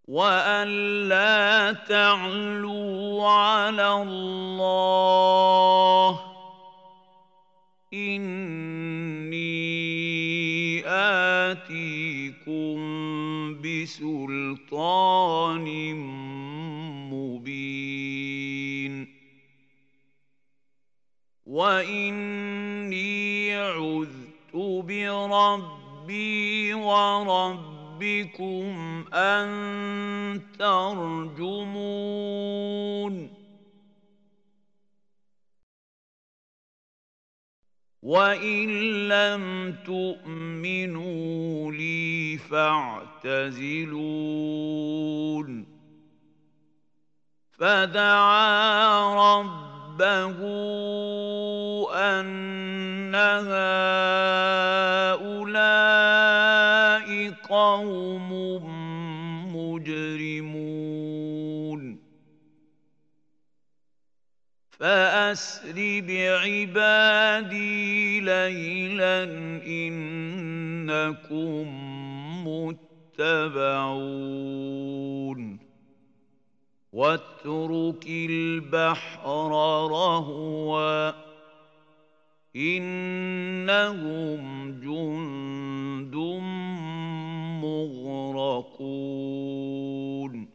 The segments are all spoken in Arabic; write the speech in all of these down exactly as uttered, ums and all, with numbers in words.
وأن لا تعلوا على الله إني آتيكم بسلطان مبين وإني عذت بربي وربكم أن ترجمون وَإِن لَّمْ تُؤْمِنُوا لِي فَاعْتَزِلُونِ فَدَعَا رَبَّهُ أَنَّ هَٰؤُلَاءِ قَوْمٌ مُّجْرِمُونَ فَأَسْرِ بِعِبَادِي لَيْلًا إِنَّكُم مُّتَّبَعُونَ وَاتْرُكِ الْبَحْرَ رَهْوًا إِنَّهُمْ جُندٌ مُّغْرَقُونَ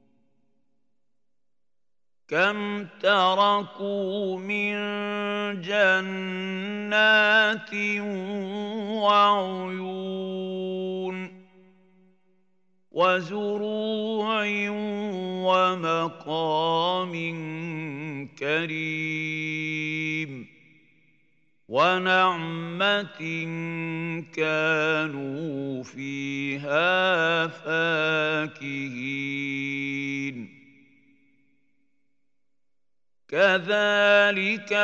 كَمْ تَرَكُوا مِن جَنَّاتٍ وَعُيُونٍ وَزُرُوعٍ وَمَقَامٍ كَرِيمٍ وَنَعْمَةٍ كَانُوا فِيهَا فَاكِهِينَ كَذَلِكَ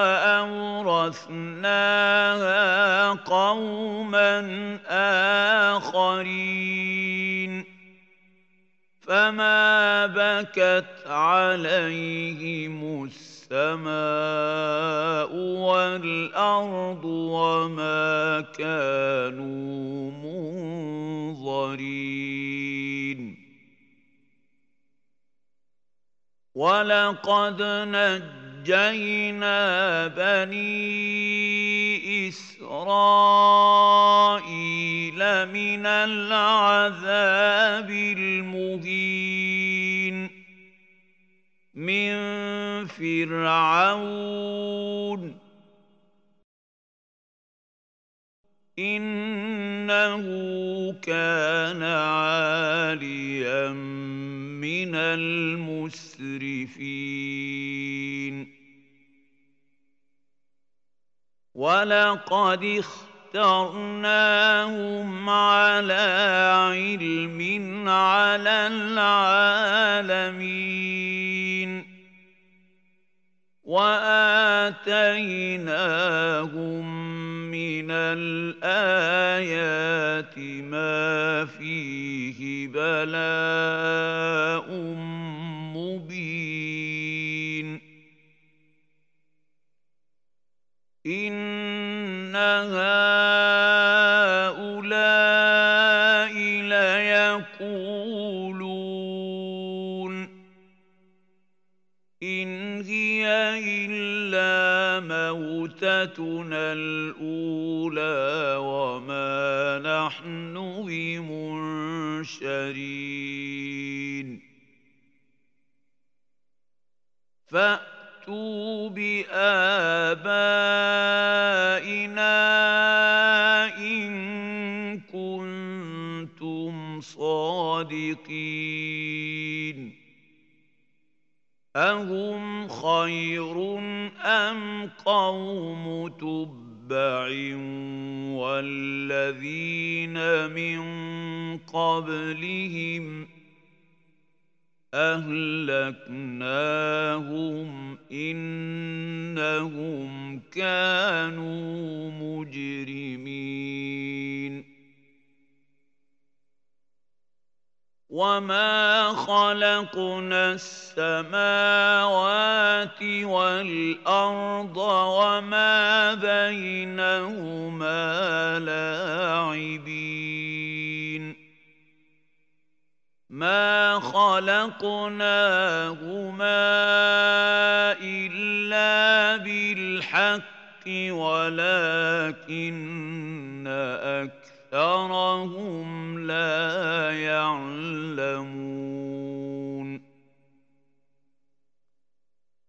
وَأَوْرَثْنَاهَا قَوْمًا آخَرِينَ فَمَا بَكَتْ عَلَيْهِمُ السَّمَاءُ وَالْأَرْضُ وَمَا كَانُوا مُنظَرِينَ وَلَقَدْ نَجَّيْنَا بَنِي إِسْرَائِيلَ مِنَ الْعَذَابِ الْمُهِينِ مِن فِرْعَوْنَ إِنَّهُ كَانَ عَالِيًا مِنَ الْمُسْرِفِينَ وَلَقَدِ اخْتَرْنَاهُمْ عَلَىٰ عِلْمٍ عَلَى الْعَالَمِينَ وَآتَيْنَاهُم مِّنَ الْآيَاتِ مَا فِيهِ بَلَاءٌ مُّبِينٌ إِنَّ هَٰؤُلَاءِ لَيَقُولُونَ إِنْ هِيَ إِلَّا مَوْتَتُنَا الْأُولَىٰ وَمَا نَحْنُ بِمُنشَرِينَ فَأْتُوا بِآبَائِنَا إِن كُنتُمْ صَادِقِينَ أَهُمْ خَيْرٌ أَمْ قَوْمُ تُبَّعٍ وَالَّذِينَ مِن قَبْلِهِمْ أَهْلَكْنَاهُمْ إِنَّهُمْ كَانُوا مُجْرِمِينَ وَمَا خَلَقْنَا السَّمَاوَاتِ وَالْأَرْضَ وَمَا بَيْنَهُمَا لَاعِبِينَ مَا خَلَقْنَاهُمَا إِلَّا بِالْحَقِّ وَلَٰكِنَّ أَكْثَرَهُمْ لَا يَعْلَمُونَ.